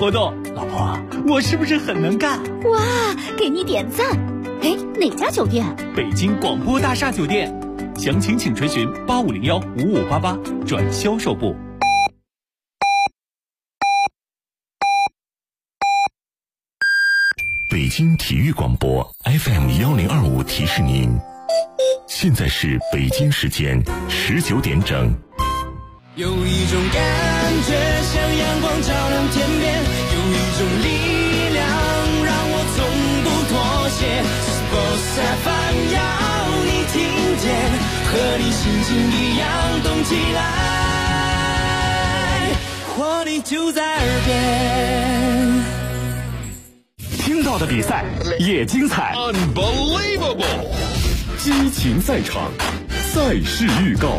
活动。老婆，我是不是很能干？ 哇，给你点赞。哎，哪家酒店？ 北京广播大厦酒店。详情请垂询8501-5588转销售部。 北京体育广播 FM1025提示您，现在是北京时间19点整。 有一种感觉像阳光照亮天边，有一种力量让我从不妥协。Sports FM 要你听见，和你心情一样动起来，活力就在耳边。 听到的比赛也精彩 Unbelievable， 激情赛场，赛事预告。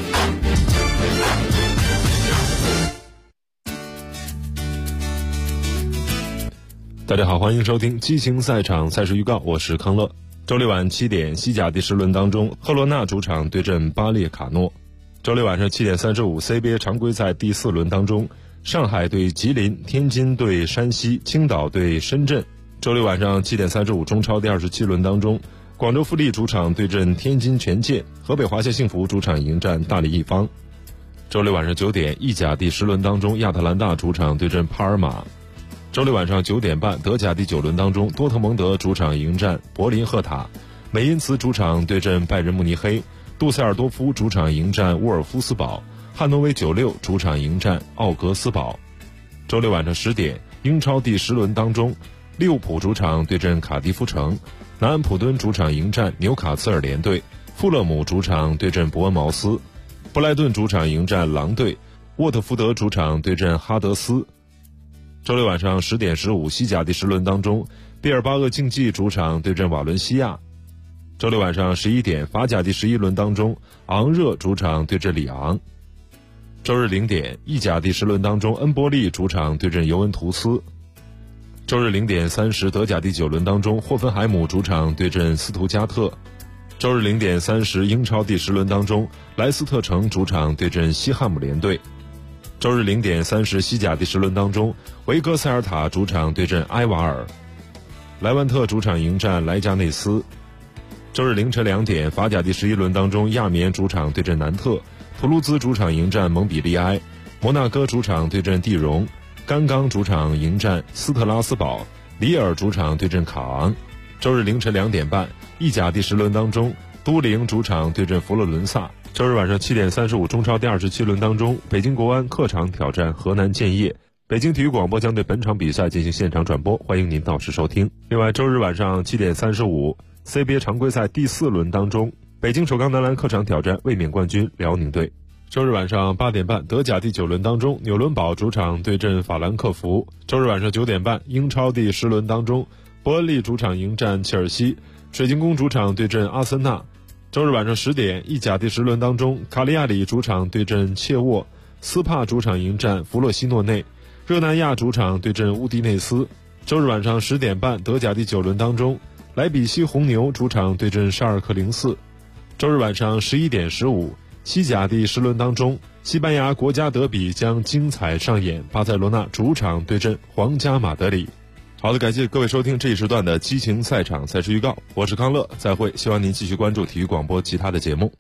大家好，欢迎收听激情赛场赛事预告，我是康乐。周六晚7点，西甲第10轮当中，赫罗纳主场对阵巴列卡诺。周六晚上7点35 ，CBA 常规赛第4轮当中，上海对吉林，天津对山西，青岛对深圳。周六晚上7点35，中超第27轮当中，广州富力主场对阵天津权健，河北华夏幸福主场迎战大连一方。周六晚上9点，意甲第10轮当中，亚特兰大主场对阵帕尔马。周六晚上9点半，德甲第9轮当中，多特蒙德主场迎战柏林赫塔，美因茨主场对阵拜仁慕尼黑，杜塞尔多夫主场迎战沃尔夫斯堡，汉诺威96主场迎战奥格斯堡。周六晚上10点，英超第10轮当中，利物浦主场对阵卡迪夫城，南安普敦主场迎战纽卡斯尔联队，富勒姆主场对阵伯恩茅斯，布莱顿主场迎战狼队，沃特福德主场对阵哈德斯。周六晚上10点15，西甲第10轮当中，毕尔巴鄂竞技主场对阵瓦伦西亚。周六晚上11点，法甲第11轮当中，昂热主场对阵里昂。周日0点，意甲第10轮当中，恩波利主场对阵尤文图斯。周日0点30，德甲第9轮当中，霍芬海姆主场对阵斯图加特。周日0点30，英超第10轮当中，莱斯特城主场对阵西汉姆联队。周日0点30，西甲第10轮当中，维戈塞尔塔主场对阵埃瓦尔，莱万特主场迎战莱加内斯。周日凌晨2点，法甲第11轮当中，亚眠主场对阵南特，图卢兹主场迎战蒙彼利埃，摩纳哥主场对阵蒂荣，甘冈主场迎战斯特拉斯堡，里尔主场对阵卡昂。周日凌晨2点半，意甲第10轮当中，都灵主场对阵佛罗伦萨。周日晚上7点35，中超第27轮当中，北京国安客场挑战河南建业。北京体育广播将对本场比赛进行现场转播，欢迎您到时收听。另外，周日晚上7点35， CBA 常规赛第4轮当中，北京首钢男篮客场挑战卫冕冠军辽宁队。周日晚上8点半，德甲第9轮当中，纽伦堡主场对阵法兰克福。周日晚上9点半，英超第10轮当中，伯恩利主场迎战切尔西，水晶宫主场对阵阿森纳。周日晚上10点，意甲第10轮当中，卡利亚里主场对阵切沃，斯帕主场迎战弗洛西诺内，热那亚主场对阵乌迪内斯。周日晚上10点半，德甲第9轮当中，莱比锡红牛主场对阵沙尔克04。周日晚上11点15，西甲第10轮当中，西班牙国家德比将精彩上演，巴塞罗那主场对阵皇家马德里。好的，感谢各位收听这一时段的激情赛场赛事预告，我是康乐，再会，希望您继续关注体育广播其他的节目。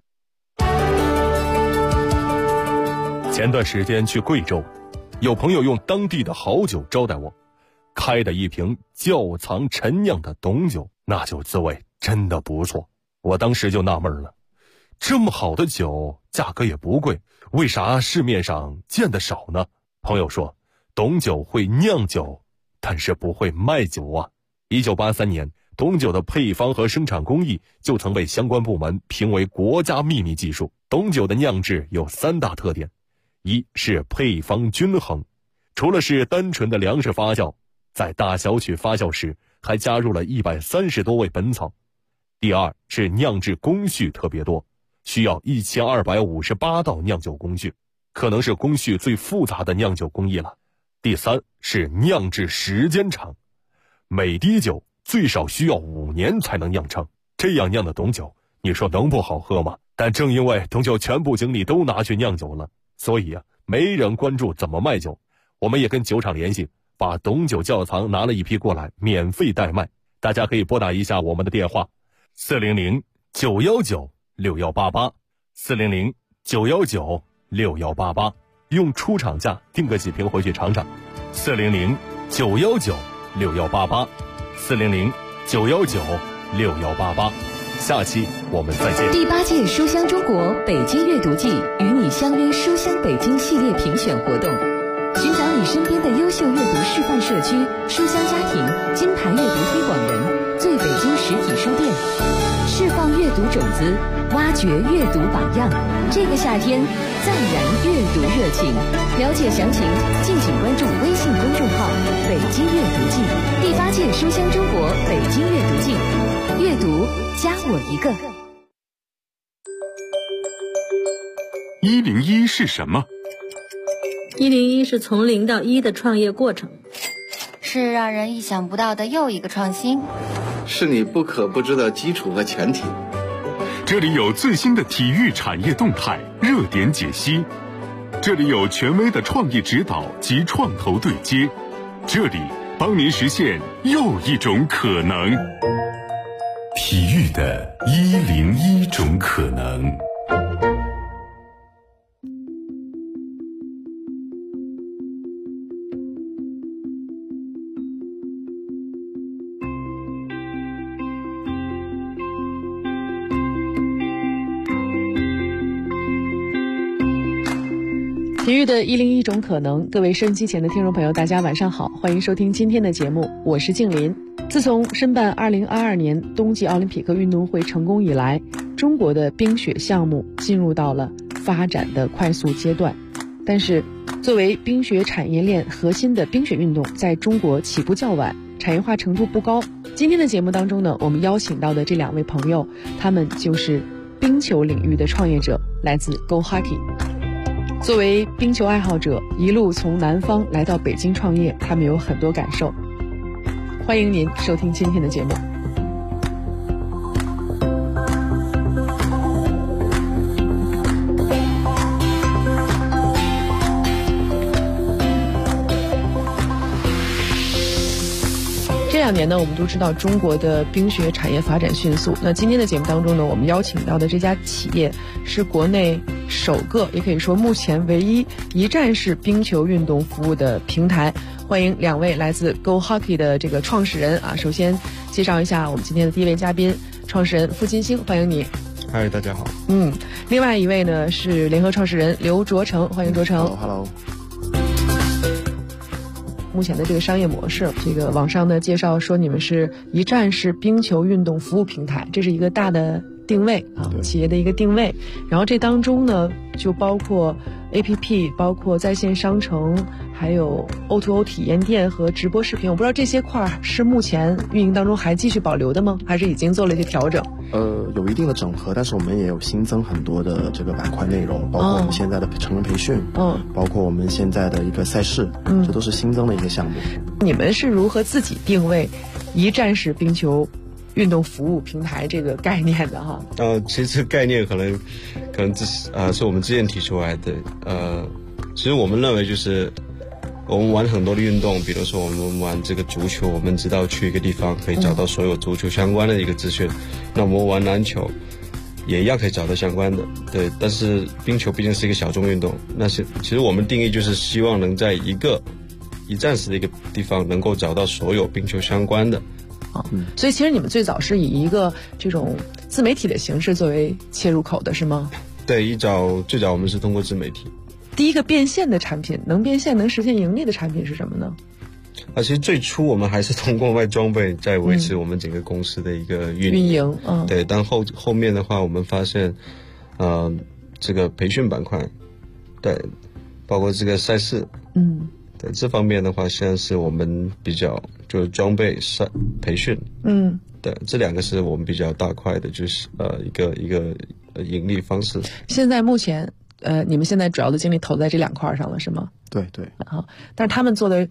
前段时间去贵州，有朋友用当地的好酒招待我，开的一瓶窖藏陈酿的董酒，那酒滋味真的不错。我当时就纳闷了，这么好的酒价格也不贵，为啥市面上见得少呢？朋友说，董酒会酿酒，但是不会卖酒啊。1983年，董酒的配方和生产工艺就曾被相关部门评为国家秘密技术。董酒的酿制有3大特点，一是配方均衡，除了是单纯的粮食发酵，在大小曲发酵时还加入了130多味本草。第二是酿制工序特别多，需要1258道酿酒工序，可能是工序最复杂的酿酒工艺了。第三是酿制时间长，每滴酒最少需要5年才能酿成，这样酿的董酒，你说能不好喝吗？但正因为董酒全部精力都拿去酿酒了，所以没人关注怎么卖酒。我们也跟酒厂联系， 把董酒窖藏拿了一批过来，免费代卖。大家可以拨打一下我们的电话400-919-6188，400-919-6188，用出厂价订个几瓶回去尝尝。400-919-6188，400-919-6188。下期我们再见。 第8届书香中国北京阅读季与你相约书香北京系列评选活动，寻找你身边的优秀阅读示范社区、书香家庭、金牌阅读推广人、最北京实体书店，释放阅读种子，挖掘阅读榜样。这个夏天再燃阅读热情。了解详情，敬请关注微信公众号“北京阅读季”。第8届书香中国北京阅读季，阅读加我一个。 101是什么 ？101是从0到1的创业过程， 是让人意想不到的又一个创新， 是你不可不知的基础和前提。 这里有最新的体育产业动态热点解析，这里有权威的创意指导及创投对接，这里帮您实现又一种可能。体育的101种可能。 体育的101种可能，各位收音机前的听众朋友，大家晚上好，欢迎收听今天的节目，我是静林。自从申办2022年冬季奥林匹克运动会成功以来，中国的冰雪项目进入到了发展的快速阶段。但是，作为冰雪产业链核心的冰雪运动，在中国起步较晚，产业化程度不高。今天的节目当中呢，我们邀请到的这2位朋友，他们就是冰球领域的创业者，来自 Go Hockey。作为冰球爱好者，一路从南方来到北京创业，他们有很多感受。欢迎您收听今天的节目。这2年呢，我们都知道中国的冰雪产业发展迅速。那今天的节目当中呢，我们邀请到的这家企业是国内首个，也可以说目前唯一一站式冰球运动服务的平台。欢迎2位来自 Go Hockey 的这个创始人啊。首先介绍一下我们今天的第一位嘉宾，创始人付金星，欢迎你。 嗨，大家好。 另外一位呢是联合创始人刘卓成，欢迎卓成。 Hello。 目前的这个商业模式，这个网上的介绍说你们是一站式冰球运动服务平台，这是一个大的定位啊，企业的一个定位。然后这当中呢，就包括 APP， 包括在线商城，还有 O2O 体验店和直播视频。我不知道这些块是目前运营当中还继续保留的吗？还是已经做了一些调整？ 有一定的整合，但是我们也有新增很多的这个板块内容，包括我们现在的成人培训，包括我们现在的一个赛事，这都是新增的一个项目。 你们是如何自己定位一站式冰球运动服务平台这个概念的哈？ 其实这个概念可能是我们之前提出来的。其实我们认为就是我们玩很多的运动，比如说我们玩这个足球，我们知道去一个地方可以找到所有足球相关的一个资讯。那我们玩篮球也一样可以找到相关的，对。但是冰球毕竟是一个小众运动，其实我们定义就是希望能在一站式的一个地方能够找到所有冰球相关的。 所以其实你们最早是以一个这种自媒体的形式作为切入口的是吗？ 对，最早我们是通过自媒体。 第一个变现的产品，能变现能实现盈利的产品是什么呢？ 其实最初我们还是通过卖装备在维持我们整个公司的一个运营。对，但后面的话我们发现这个培训板块，对，包括这个赛事，对，这方面的话现在是我们比较就是装备培训，对，这2个是我们比较大块的，就是一个盈利方式。 现在目前你们现在主要的精力投在这2块上了是吗？ 对。 但是他们做的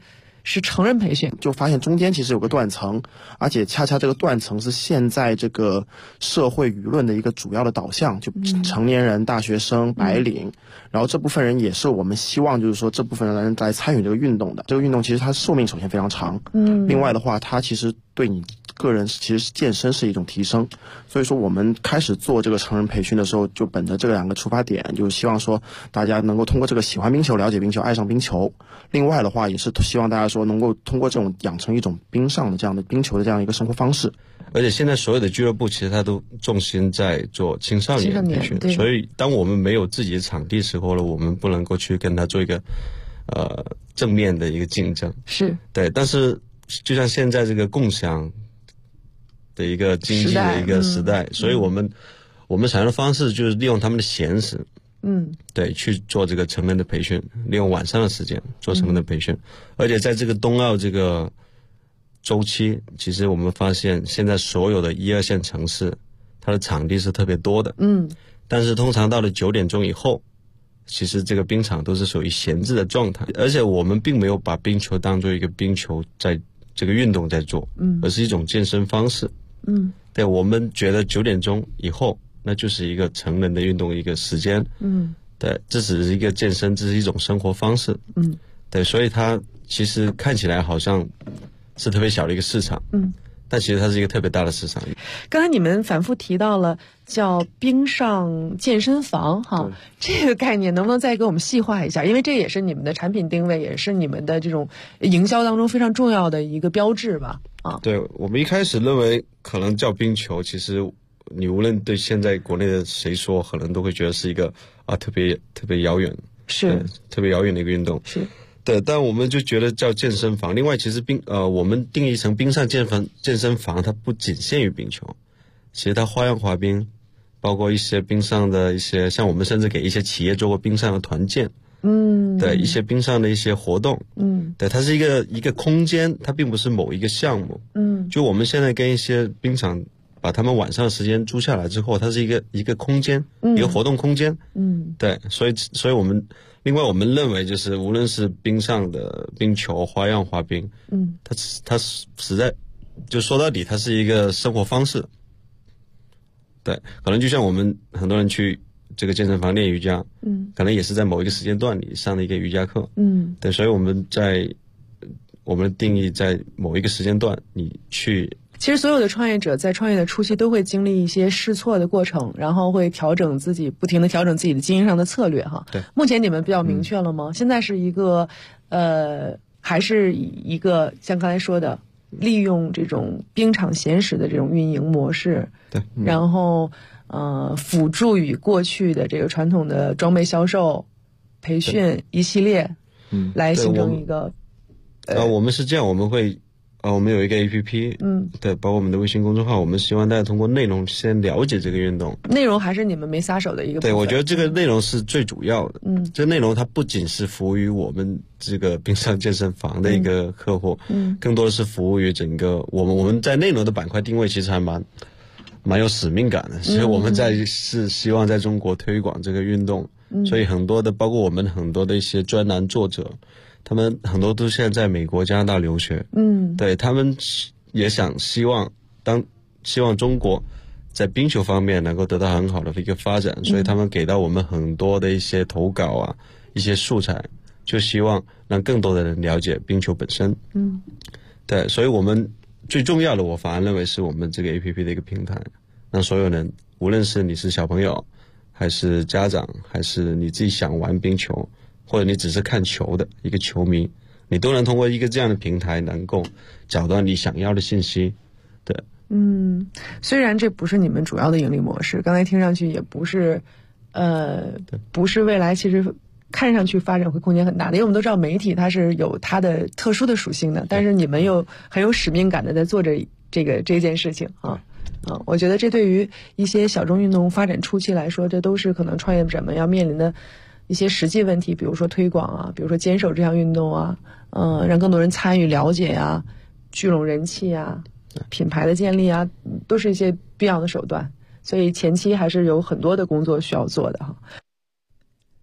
是成人培训， 就发现中间其实有个断层，而且恰恰这个断层是现在这个社会舆论的一个主要的导向，就成年人、大学生、白领，然后这部分人也是我们希望就是说这部分人来参与这个运动的。这个运动其实它寿命首先非常长，另外的话它其实对你个人其实健身是一种提升，所以说我们开始做这个成人培训的时候，就本着这两个出发点，就是希望说大家能够通过这个喜欢冰球、了解冰球、爱上冰球，另外的话也是希望大家说能够通过这种养成一种冰上的这样的冰球的这样一个生活方式。 而且现在所有的俱乐部其实它都重心在做青少年培训，所以当我们没有自己的场地时候呢，我们不能够去跟他做一个正面的一个竞争， 是对。 但是就像现在这个共享的一个经济的一个时代，所以我们采用的方式就是利用他们的闲时，对，去做这个成人的培训，利用晚上的时间做成人的培训，而且在这个冬奥这个周期，其实我们发现现在所有的1、2线城市，它的场地是特别多的，但是通常到了9点钟以后，其实这个冰场都是属于闲置的状态，而且我们并没有把冰球当做一个冰球在这个运动在做，而是一种健身方式。对，我们觉得9点钟以后，那就是一个成人的运动一个时间。对，这只是一个健身，这是一种生活方式。对，所以它其实看起来好像是特别小的一个市场。但其实它是一个特别大的市场。 刚才你们反复提到了叫冰上健身房哈，这个概念能不能再给我们细化一下？因为这也是你们的产品定位，也是你们的这种营销当中非常重要的一个标志吧？ 对，我们一开始认为可能叫冰球，其实你无论对现在国内的谁说，可能都会觉得是一个特别遥远， 是特别遥远的一个运动。 是。 对，但我们就觉得叫健身房。另外，其实我们定义成冰上健身房，它不仅限于冰球，其实它花样滑冰，包括一些冰上的一些，像我们甚至给一些企业做过冰上的团建，对一些冰上的一些活动，对，它是一个空间，它并不是某一个项目，就我们现在跟一些冰场把他们晚上的时间租下来之后，它是一个空间，一个活动空间，对，所以我们。另外，我们认为就是无论是冰上的冰球、花样滑冰，它实在就说到底，它是一个生活方式。对，可能就像我们很多人去这个健身房练瑜伽，可能也是在某一个时间段里上的一个瑜伽课，对，所以我们的定义在某一个时间段你去。 其实所有的创业者在创业的初期都会经历一些试错的过程，然后会不停地调整自己的经营上的策略哈。 对， 目前你们比较明确了吗？现在是一个还是一个像刚才说的利用这种冰场闲时的这种运营模式， 对， 然后辅助于过去的这个传统的装备销售、培训一系列，来形成一个。 我们是这样，我们会。我们有一个 APP，对，包括我们的微信公众号，我们希望大家通过内容先了解这个运动。 内容还是你们没撒手的一个部分。 对，我觉得这个内容是最主要的。这内容它不仅是服务于我们这个冰上健身房的一个客户，更多的是服务于整个我们在内容的板块定位其实还蛮有使命感的，所以我们是希望在中国推广这个运动，所以很多的包括我们很多的一些专栏作者。他们很多都现在在美国、加拿大留学，对，他们也希望中国在冰球方面能够得到很好的一个发展，所以他们给到我们很多的一些投稿啊，一些素材，就希望让更多的人了解冰球本身。对，所以我们最重要的，我反而认为是我们这个 APP 的一个平台，让所有人，无论是你是小朋友，还是家长，还是你自己想玩冰球。或者你只是看球的一个球迷，你都能通过一个这样的平台能够找到你想要的信息。对， 虽然这不是你们主要的盈利模式，刚才听上去也不是不是未来其实看上去发展会空间很大的，因为我们都知道媒体它是有它的特殊的属性的，但是你们又很有使命感的在做着这件事情啊。我觉得这对于一些小众运动发展初期来说，这都是可能创业者们要面临的一些实际问题，比如说推广啊，比如说坚守这项运动啊，让更多人参与了解啊，聚拢人气啊，品牌的建立啊，都是一些必要的手段。所以前期还是有很多的工作需要做的哈。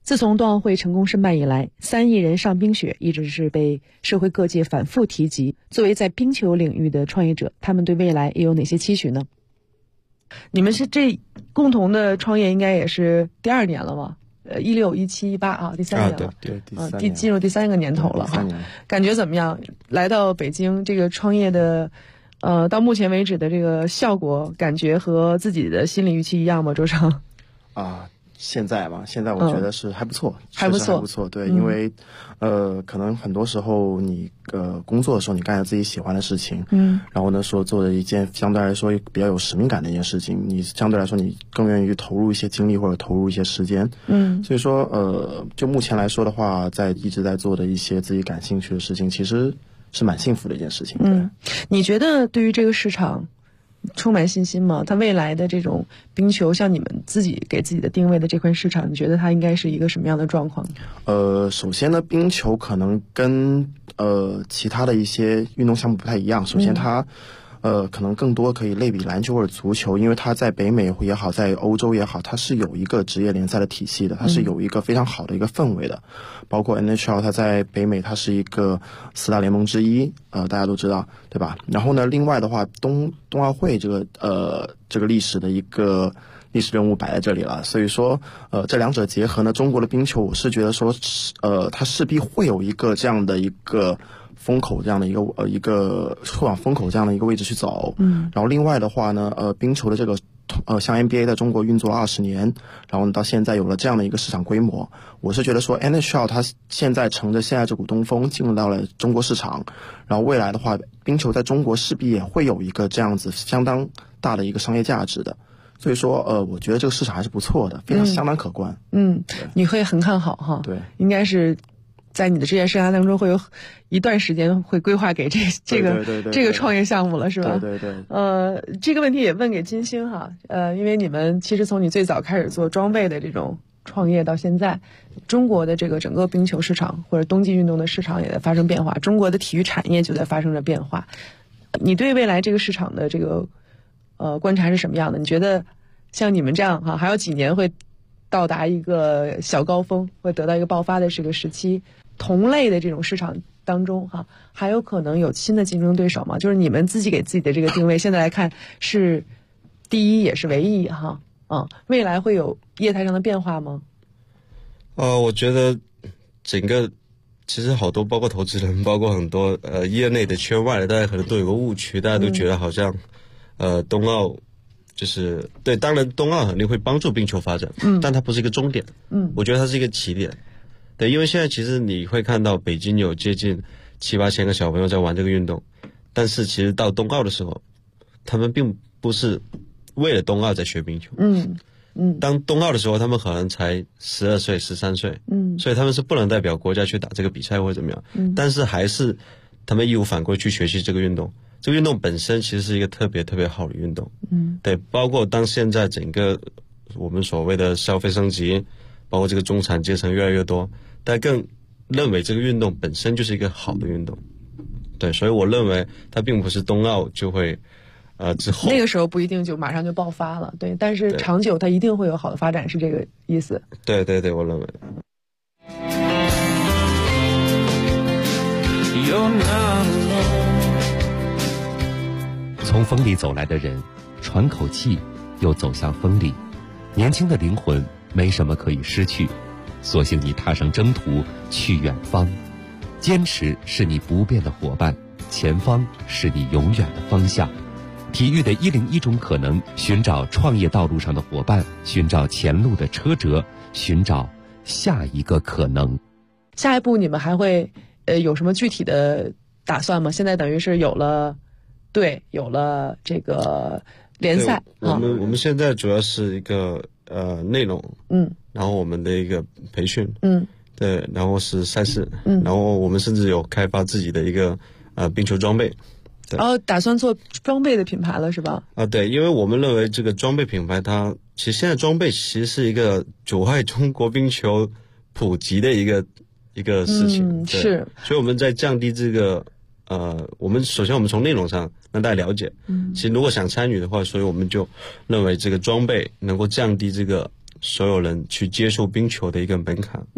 自从冬奥会成功申办以来，3亿人上冰雪一直是被社会各界反复提及。作为在冰球领域的创业者，他们对未来又有哪些期许呢？你们是这共同的创业应该也是第2年了吧？16、17、18啊，第3年了。 对，第3年。 进入第3个年头了。 第3年。 感觉怎么样？来到北京这个创业的，到目前为止的这个效果，感觉和自己的心理预期一样吗？周成？ 现在我觉得是还不错， 还不错， 对，因为可能很多时候你工作的时候你干着自己喜欢的事情，然后呢说做的一件相对来说比较有使命感的一件事情，你相对来说你更愿意投入一些精力或者投入一些时间，所以说就目前来说的话，一直在做的一些自己感兴趣的事情，其实是蛮幸福的一件事情。 你觉得对于这个市场充满信心吗？它未来的这种冰球，像你们自己给自己的定位的这块市场，你觉得它应该是一个什么样的状况？ 首先呢，冰球可能跟其他的一些运动项目不太一样。首先它可能更多可以类比篮球或者足球，因为它在北美也好，在欧洲也好，它是有一个职业联赛的体系的，它是有一个非常好的一个氛围的。包括 NHL， 它在北美它是一个4大联盟之一，大家都知道，对吧？然后呢，另外的话，冬奥会这个历史的一个历史任务摆在这里了，所以说这两者结合呢，中国的冰球我是觉得说它势必会有一个这样的一个风口，这样的一个会往风口这样的一个位置去走。然后另外的话呢，冰球的这个像 NBA 在中国运作20年，然后到现在有了这样的一个市场规模，我是觉得说 NHL 它现在乘着现在这股东风进入到了中国市场，然后未来的话，冰球在中国势必也会有一个这样子相当大的一个商业价值的。所以说我觉得这个市场还是不错的，非常相当可观。 你会很看好哈？ 对， 应该是在你的职业生涯当中会有一段时间会规划给这个创业项目了，是吧？ 对。 这个问题也问给金星哈，因为你们其实从你最早开始做装备的这种创业到现在，中国的这个整个冰球市场或者冬季运动的市场也在发生变化，中国的体育产业就在发生着变化。你对未来这个市场的这个观察是什么样的？你觉得像你们这样哈，还有几年会到达一个小高峰，会得到一个爆发的这个时期？同类的这种市场当中哈，还有可能有新的竞争对手吗？就是你们自己给自己的这个定位，现在来看是第一也是唯一哈。未来会有业态上的变化吗？ 我觉得整个其实好多，包括投资人，包括很多业内的圈外的，大家可能都有个误区，大家都觉得好像冬奥就是对，当然冬奥肯定会帮助冰球发展，但它不是一个终点，我觉得它是一个起点。对，因为现在其实你会看到北京有接近7、8千个小朋友在玩这个运动，但是其实到冬奥的时候，他们并不是为了冬奥在学冰球。当冬奥的时候，他们可能才12岁、13岁，所以他们是不能代表国家去打这个比赛或者怎么样，但是还是他们义无反顾去学习这个运动。这个运动本身其实是一个特别特别好的运动，对，包括当现在整个我们所谓的消费升级，包括这个中产阶层越来越多，大家更认为这个运动本身就是一个好的运动，对，所以我认为它并不是冬奥就会之后那个时候不一定就马上就爆发了，对，但是长久它一定会有好的发展，是这个意思。 对，我认为。 从风里走来的人，喘口气，又走向风里。年轻的灵魂没什么可以失去，索性你踏上征途去远方。坚持是你不变的伙伴，前方是你永远的方向。体育的101种可能，寻找创业道路上的伙伴，寻找前路的车辙，寻找下一个可能。 下一步你们还会有什么具体的打算吗？现在等于是有了队，有了这个联赛。 我们现在主要是一个内容，然后我们的一个培训，对，然后是赛事，然后我们甚至有开发自己的一个冰球装备。 打算做装备的品牌了是吧？ 对，因为我们认为这个装备品牌它其实现在装备其实是一个阻碍中国冰球普及的一个事情， 是， 所以我们在降低这个我们首先我们从内容上让大家了解，其实如果想参与的话，所以我们就认为这个装备能够降低这个所有人去接触冰球的一个门槛。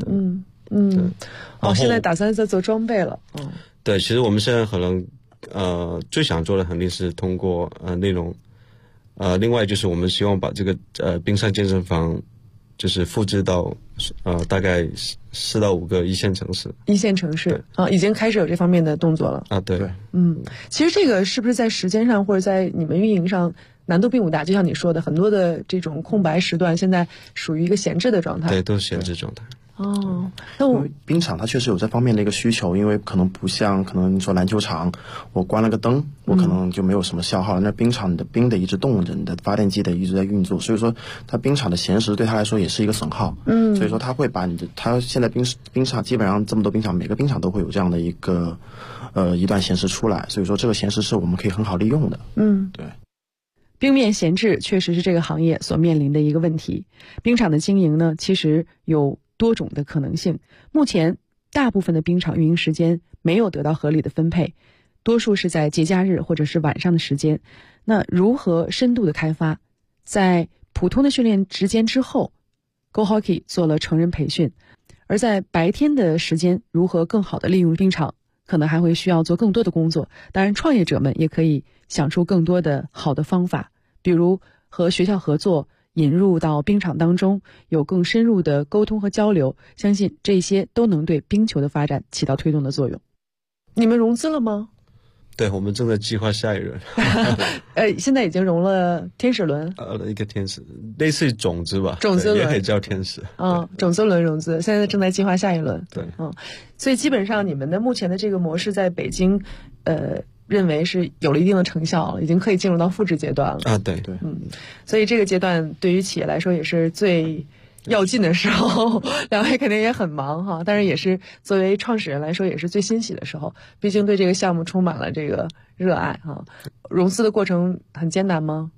现在打算在做装备了。 对，其实我们现在可能最想做的肯定是通过内容，另外就是我们希望把这个冰上健身房就是复制到大概4到5个一线城市。 一线城市已经开始有这方面的动作了。 对。 其实这个是不是在时间上或者在你们运营上难度并不大？就像你说的，很多的这种空白时段现在属于一个闲置的状态。 对，都是闲置状态。 那我冰场它确实有这方面的一个需求，因为可能不像可能你说篮球场，我关了个灯，我可能就没有什么消耗了。那冰场你的冰得一直动着，你的发电机得一直在运作，所以说它冰场的闲时对它来说也是一个损耗。所以说它会把它现在冰场基本上这么多冰场，每个冰场都会有这样的一个一段闲时出来，所以说这个闲时是我们可以很好利用的。对。 冰面闲置确实是这个行业所面临的一个问题。冰场的经营呢，其实有多种的可能性。目前大部分的冰场运营时间没有得到合理的分配，多数是在节假日或者是晚上的时间。那如何深度的开发？在普通的训练时间之后， Go Hockey 做了成人培训，而在白天的时间如何更好的利用冰场，可能还会需要做更多的工作。当然创业者们也可以想出更多的好的方法，比如和学校合作，引入到冰场当中，有更深入的沟通和交流，相信这些都能对冰球的发展起到推动的作用。你们融资了吗？ 对，我们正在计划下一轮。 现在已经融了天使轮。 一个天使，类似于种子吧， 种子轮也可以叫天使。 种子轮融资，现在正在计划下一轮。 对， 所以基本上你们的目前的这个模式在北京，认为是有了一定的成效了，已经可以进入到复制阶段了。 对， 所以这个阶段对于企业来说也是最要进的时候，两位肯定也很忙哈，但是也是作为创始人来说也是最欣喜的时候，毕竟对这个项目充满了这个热爱哈。融资的过程很艰难吗？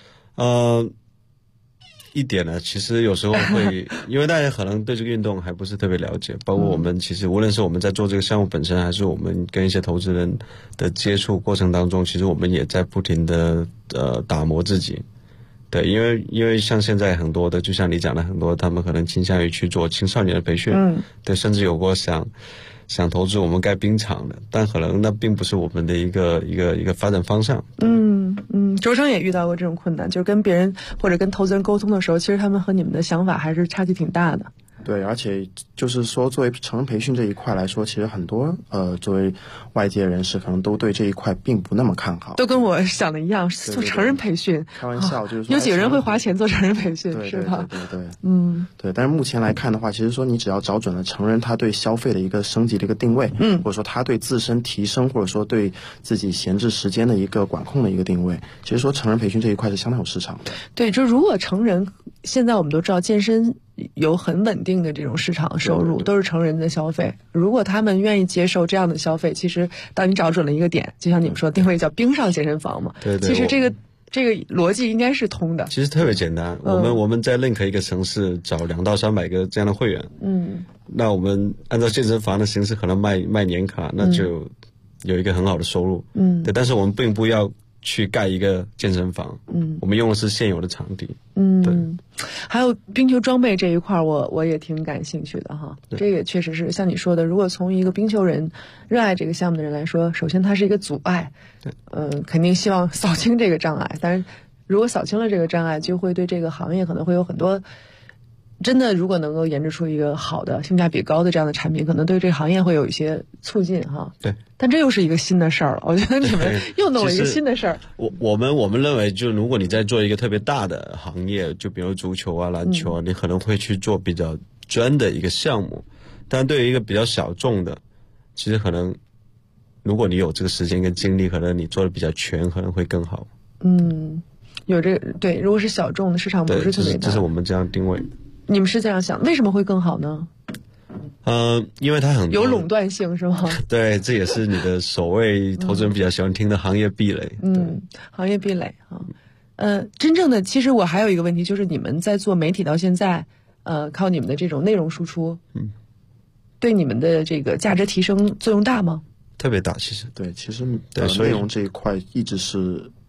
一点呢，其实有时候会，因为大家可能对这个运动还不是特别了解，包括我们其实无论是我们在做这个项目本身，还是我们跟一些投资人的接触过程当中，其实我们也在不停的打磨自己。对，因为像现在很多的，就像你讲的很多，他们可能倾向于去做青少年的培训，对，甚至有过想投资我们盖冰场的，但可能那并不是我们的一个发展方向。 周生也遇到过这种困难，就是跟别人或者跟投资人沟通的时候，其实他们和你们的想法还是差距挺大的。 对，而且就是说，作为成人培训这一块来说，其实很多作为外界人士，可能都对这一块并不那么看好。 都跟我想的一样，做成人培训， 开玩笑就是说， 有几个人会花钱做成人培训，是吧？ 对，对。但是目前来看的话，其实说你只要找准了成人他对消费的一个升级的一个定位，或者说他对自身提升，或者说对自己闲置时间的一个管控的一个定位，其实说成人培训这一块是相当有市场的。 对，就如果成人，现在我们都知道健身有很稳定的这种市场收入，都是成人的消费。如果他们愿意接受这样的消费，其实当你找准了一个点，就像你们说定位叫冰上健身房嘛， 对， 其实这个逻辑应该是通的。 其实特别简单，我们在任何一个城市找200到300个这样的会员，那我们按照健身房的形式可能卖年卡，那就有一个很好的收入，对，但是我们并不要去盖一个健身房，我们用的是现有的场地，对。 还有冰球装备这一块，我也挺感兴趣的哈。这个确实是像你说的，如果从一个冰球人热爱这个项目的人来说，首先它是一个阻碍，肯定希望扫清这个障碍。但是如果扫清了这个障碍，就会对这个行业可能会有很多。真的，如果能够研制出一个好的、性价比高的这样的产品，可能对这个行业会有一些促进哈。 对， 但这又是一个新的事儿了。我觉得你们又弄了一个新的事儿。 我们认为，就如果你在做一个特别大的行业，就比如足球啊、篮球啊，你可能会去做比较专的一个项目。但对于一个比较小众的，其实可能如果你有这个时间跟精力，可能你做的比较全，可能会更好。 有这个对，如果是小众的市场不是特别大， 这是我们这样定位。 你们是这样想，为什么会更好呢？ 因为它很有垄断性是吗？ 对，这也是你的所谓投资人比较喜欢听的行业壁垒。 行业壁垒啊。真正的，其实我还有一个问题，就是你们在做媒体到现在，靠你们的这种内容输出，对你们的这个价值提升作用大吗？ 特别大，其实。 对，其实内容这一块一直是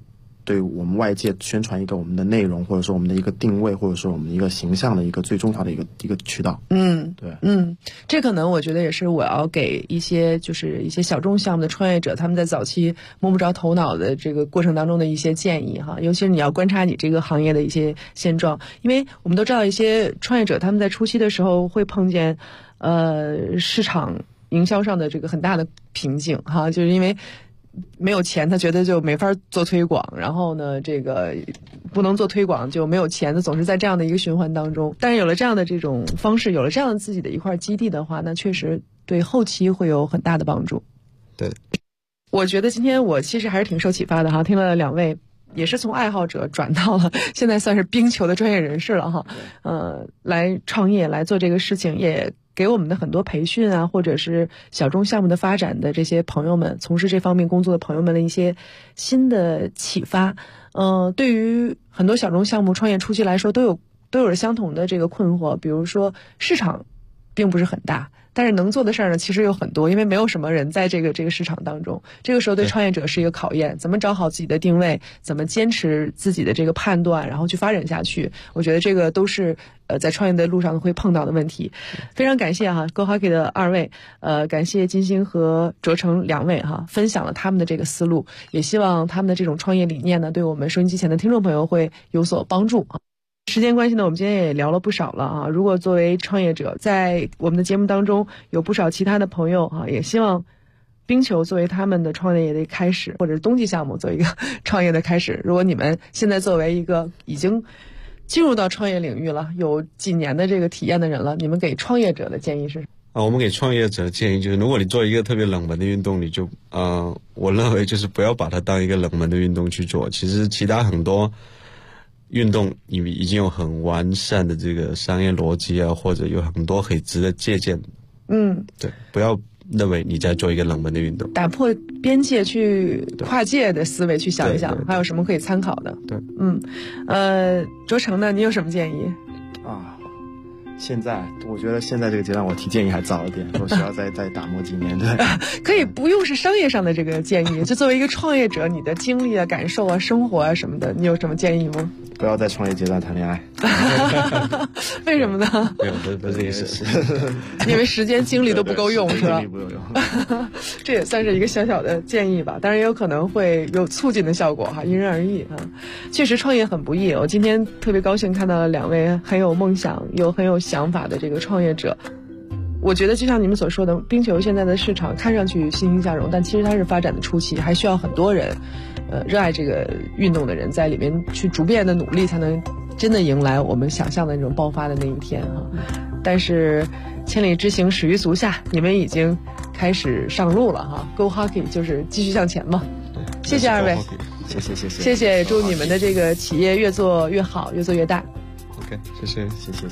对我们外界宣传一个我们的内容，或者说我们的一个定位，或者说我们一个形象的一个最重要的一个渠道。 这可能我觉得也是我要给一些小众项目的创业者，他们在早期摸不着头脑的这个过程当中的一些建议哈，尤其是你要观察你这个行业的一些现状，因为我们都知道一些创业者他们在初期的时候会碰见市场营销上的这个很大的瓶颈哈，就是因为没有钱，他觉得就没法做推广，然后呢，这个不能做推广就没有钱，他总是在这样的一个循环当中。但是有了这样的这种方式，有了这样的自己的一块基地的话，那确实对后期会有很大的帮助。 对， 我觉得今天我其实还是挺受启发的哈，听了两位也是从爱好者转到了现在算是冰球的专业人士了哈，来创业来做这个事情，也给我们的很多培训啊，或者是小众项目的发展的这些朋友们，从事这方面工作的朋友们的一些新的启发。对于很多小众项目创业初期来说，都有着相同的这个困惑，比如说市场并不是很大，但是能做的事儿呢其实有很多，因为没有什么人在这个市场当中，这个时候对创业者是一个考验，怎么找好自己的定位，怎么坚持自己的这个判断，然后去发展下去，我觉得这个都是在创业的路上会碰到的问题。非常感谢Go Hockey 的二位，感谢金星和卓成两位分享了他们的这个思路，也希望他们的这种创业理念呢，对我们收音机前的听众朋友会有所帮助。时间关系呢，我们今天也聊了不少了如果作为创业者，在我们的节目当中有不少其他的朋友也希望冰球作为他们的创业的开始，或者是冬季项目作为一个创业的开始。如果你们现在作为一个已经进入到创业领域了，有几年的这个体验的人了，你们给创业者的建议是什么？ 我们给创业者的建议就是，如果你做一个特别冷门的运动，你就我认为就是不要把它当一个冷门的运动去做。其实其他很多运动你已经有很完善的这个商业逻辑啊，或者有很多很值得借鉴。对，不要认为你在做一个冷门的运动， 打破边界去跨界的思维去想一想，还有什么可以参考的。 对， 卓成呢，你有什么建议现在我觉得现在这个阶段我提建议还早一点，我需要再打磨几年。对， 可以不用是商业上的这个建议，就作为一个创业者，你的经历啊、感受啊、生活啊什么的，你有什么建议吗？ 不要在创业阶段谈恋爱。 为什么呢？ 没有，不是这个事， 因为时间精力都不够用，是吧？ 不够用。 这也算是一个小小的建议吧，当然也有可能会有促进的效果因人而异确实创业很不易，我今天特别高兴看到了两位很有梦想又很有想法的这个创业者。我觉得就像你们所说的，冰球现在的市场看上去欣欣向荣，但其实它是发展的初期，还需要很多人热爱这个运动的人在里面去逐渐的努力，才能真的迎来我们想象的那种爆发的那一天但是千里之行始于足下，你们已经开始上路了Go Hockey 就是继续向前嘛。谢谢二位，谢谢，祝你们的这个企业越做越好，越做越大。 OK， 谢谢。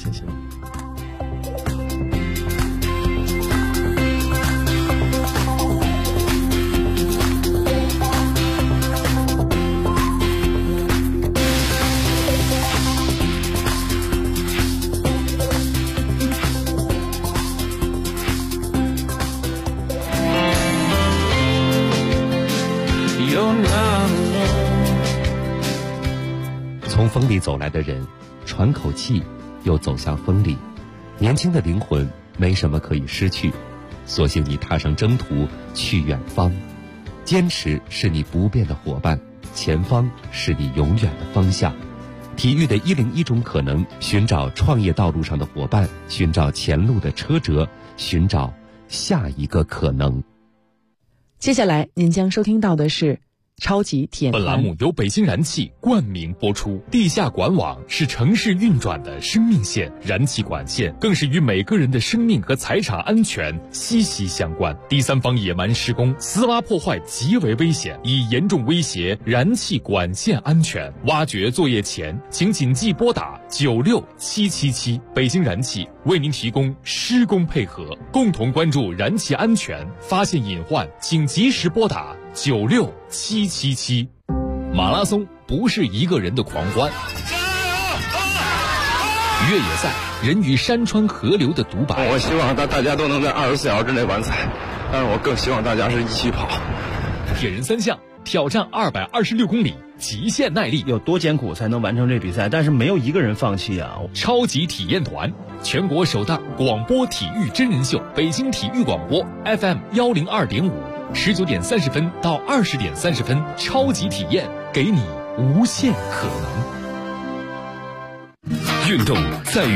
从风里走来的人，喘口气，又走向风里。年轻的灵魂没什么可以失去，索性你踏上征途去远方。坚持是你不变的伙伴，前方是你永远的方向。体育的101种可能，寻找创业道路上的伙伴，寻找前路的车辙，寻找下一个可能。 接下来您将收听到的是超级体验团。 本栏目由北京燃气冠名播出。地下管网是城市运转的生命线，燃气管线更是与每个人的生命和财产安全息息相关。第三方野蛮施工、私挖破坏极为危险，已严重威胁燃气管线安全。挖掘作业前，请谨记拨打96777。北京燃气为您提供施工配合，共同关注燃气安全，发现隐患请及时拨打96777。马拉松不是一个人的狂欢，越野赛人与山川河流的独白。 我希望大家都能在24小时之内完赛，但是我更希望大家是一起跑。 铁人三项挑战226公里， 极限耐力， 有多艰苦才能完成这比赛，但是没有一个人放弃啊！ 超级体验团，全国首档广播体育真人秀，北京体育广播 FM 102.5，19点30分到20点30分，超级体验，给你无限可能。 运动在于